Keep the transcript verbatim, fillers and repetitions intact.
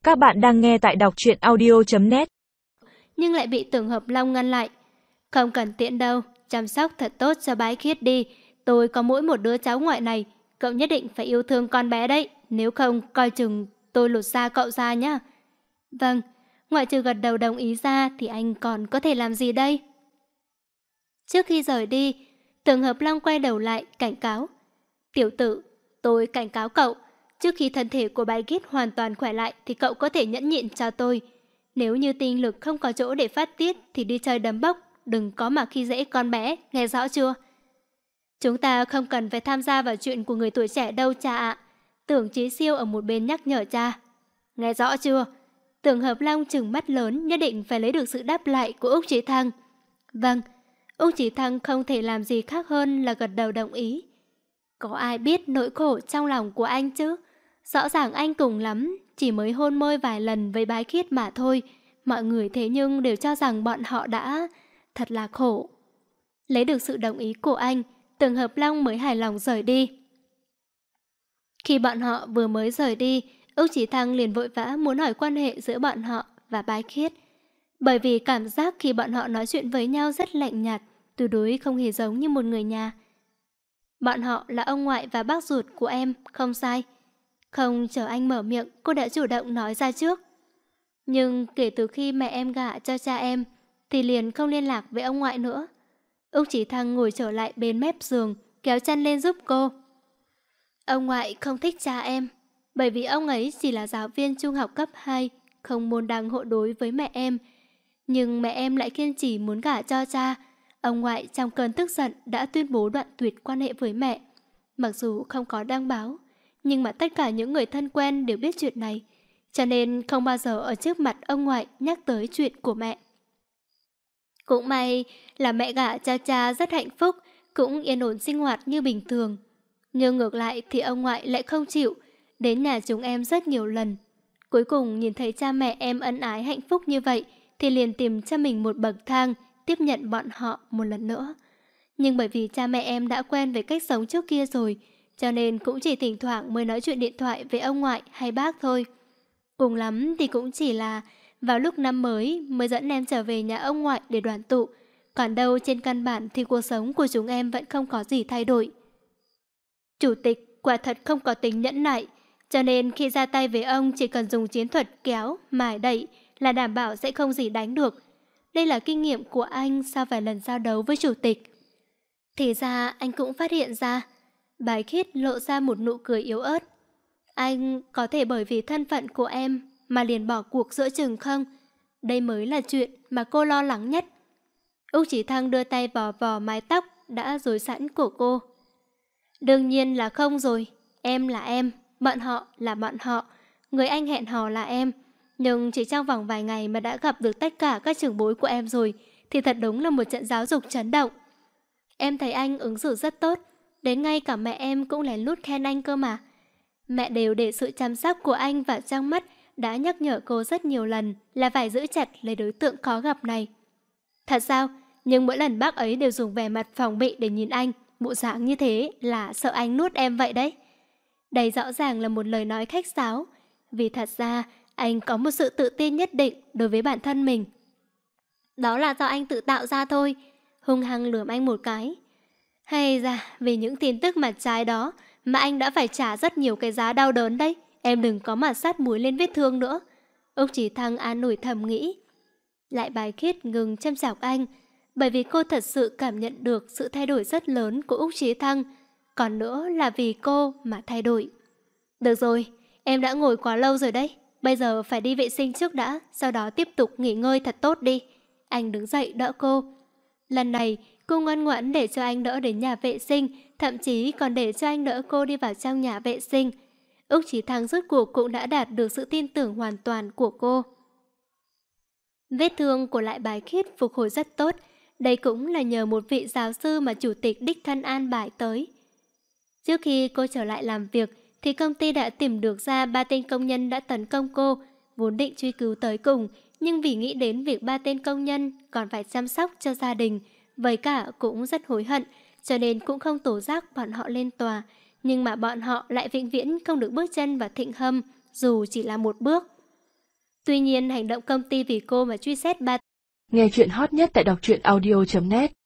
Các bạn đang nghe tại đọc truyện audio chấm net. Nhưng lại bị Tưởng Hợp Long ngăn lại. Không cần tiện đâu, chăm sóc thật tốt cho Bái Khiết đi. Tôi có mỗi một đứa cháu ngoại này, cậu nhất định phải yêu thương con bé đấy. Nếu không, coi chừng tôi lột da cậu ra nhá. Vâng, ngoại trừ gật đầu đồng ý ra thì anh còn có thể làm gì đây? Trước khi rời đi, Tưởng Hợp Long quay đầu lại cảnh cáo. Tiểu tử, tôi cảnh cáo cậu, trước khi thân thể của Bái Khiết hoàn toàn khỏe lại thì cậu có thể nhẫn nhịn cho tôi. Nếu như tinh lực không có chỗ để phát tiết thì đi chơi đấm bốc, đừng có mà khi dễ con bé, nghe rõ chưa? Chúng ta không cần phải tham gia vào chuyện của người tuổi trẻ đâu cha ạ. Tưởng Chí Siêu ở một bên nhắc nhở cha. Nghe rõ chưa? Tưởng Hợp Long trừng mắt lớn, nhất định phải lấy được sự đáp lại của Úc Chí Thăng. Vâng, Úc Chí Thăng không thể làm gì khác hơn là gật đầu đồng ý. Có ai biết nỗi khổ trong lòng của anh chứ? Rõ ràng anh cùng lắm chỉ mới hôn môi vài lần với Bái Khiết mà thôi. Mọi người thế nhưng đều cho rằng bọn họ đã... thật là khổ. Lấy được sự đồng ý của anh, Tưởng Hợp Long mới hài lòng rời đi. Khi bọn họ vừa mới rời đi, Úc Chí Thăng liền vội vã muốn hỏi quan hệ giữa bọn họ và Bái Khiết. Bởi vì cảm giác khi bọn họ nói chuyện với nhau rất lạnh nhạt, tuyệt đối không hề giống như một người nhà. Bọn họ là ông ngoại và bác ruột của em, không sai. Không chờ anh mở miệng, cô đã chủ động nói ra trước. Nhưng kể từ khi mẹ em gả cho cha em, thì liền không liên lạc với ông ngoại nữa. Úc Chí Thăng ngồi trở lại bên mép giường, kéo chăn lên giúp cô. Ông ngoại không thích cha em, bởi vì ông ấy chỉ là giáo viên trung học cấp hai, không môn đăng hộ đối với mẹ em. Nhưng mẹ em lại kiên trì muốn gả cho cha. Ông ngoại trong cơn tức giận đã tuyên bố đoạn tuyệt quan hệ với mẹ. Mặc dù không có đăng báo, nhưng mà tất cả những người thân quen đều biết chuyện này, cho nên không bao giờ ở trước mặt ông ngoại nhắc tới chuyện của mẹ. Cũng may là mẹ gả cho cha rất hạnh phúc, cũng yên ổn sinh hoạt như bình thường. Nhưng ngược lại thì ông ngoại lại không chịu, đến nhà chúng em rất nhiều lần. Cuối cùng nhìn thấy cha mẹ em ân ái hạnh phúc như vậy thì liền tìm cho mình một bậc thang, tiếp nhận bọn họ một lần nữa. Nhưng bởi vì cha mẹ em đã quen với cách sống trước kia rồi, cho nên cũng chỉ thỉnh thoảng mới nói chuyện điện thoại với ông ngoại hay bác thôi. Cùng lắm thì cũng chỉ là vào lúc năm mới mới dẫn em trở về nhà ông ngoại để đoàn tụ. Còn đâu trên căn bản thì cuộc sống của chúng em vẫn không có gì thay đổi. Chủ tịch quả thật không có tính nhẫn nại, cho nên khi ra tay với ông chỉ cần dùng chiến thuật kéo, mài đẩy là đảm bảo sẽ không gì đánh được. Đây là kinh nghiệm của anh sau vài lần giao đấu với chủ tịch. Thì ra anh cũng phát hiện ra. Bái Khiết lộ ra một nụ cười yếu ớt. Anh có thể bởi vì thân phận của em mà liền bỏ cuộc giữa chừng không? Đây mới là chuyện mà cô lo lắng nhất. Úc Chí Thăng đưa tay vò vò mái tóc đã rối sẵn của cô. Đương nhiên là không rồi. Em là em, bọn họ là bọn họ. Người anh hẹn hò là em. Nhưng chỉ trong vòng vài ngày mà đã gặp được tất cả các trưởng bối của em rồi thì thật đúng là một trận giáo dục chấn động. Em thấy anh ứng xử rất tốt, đến ngay cả mẹ em cũng lén lút khen anh cơ mà. Mẹ đều để sự chăm sóc của anh vào trong mắt, đã nhắc nhở cô rất nhiều lần là phải giữ chặt lấy đối tượng khó gặp này. Thật sao? Nhưng mỗi lần bác ấy đều dùng vẻ mặt phòng bị để nhìn anh, bộ dạng như thế là sợ anh nuốt em vậy đấy. Đây rõ ràng là một lời nói khách sáo, vì thật ra anh có một sự tự tin nhất định đối với bản thân mình. Đó là do anh tự tạo ra thôi. Hung hăng lườm anh một cái. Hay ra, vì những tin tức mặt trái đó mà anh đã phải trả rất nhiều cái giá đau đớn đấy. Em đừng có mà sát muối lên vết thương nữa. Úc Chí Thăng an ủi thầm nghĩ. Lại Bái Khiết ngừng chăm chọc anh, bởi vì cô thật sự cảm nhận được sự thay đổi rất lớn của Úc Chí Thăng. Còn nữa là vì cô mà thay đổi. Được rồi, em đã ngồi quá lâu rồi đấy. Bây giờ phải đi vệ sinh trước đã, sau đó tiếp tục nghỉ ngơi thật tốt đi. Anh đứng dậy đỡ cô. Lần này, cô ngoan ngoãn để cho anh đỡ đến nhà vệ sinh, thậm chí còn để cho anh đỡ cô đi vào trong nhà vệ sinh. Úc Chí Thăng rốt cuộc cũng đã đạt được sự tin tưởng hoàn toàn của cô. Vết thương của Lại Bái Khiết phục hồi rất tốt. Đây cũng là nhờ một vị giáo sư mà chủ tịch đích thân an bài tới. Trước khi cô trở lại làm việc, thì công ty đã tìm được ra ba tên công nhân đã tấn công cô, vốn định truy cứu tới cùng, nhưng vì nghĩ đến việc ba tên công nhân còn phải chăm sóc cho gia đình, với cả cũng rất hối hận, cho nên cũng không tố giác bọn họ lên tòa. Nhưng mà bọn họ lại vĩnh viễn không được bước chân vào Thịnh Hâm, dù chỉ là một bước. Tuy nhiên hành động công ty vì cô mà truy xét ba. Nghe chuyện hot nhất tại đọc truyện audio chấm net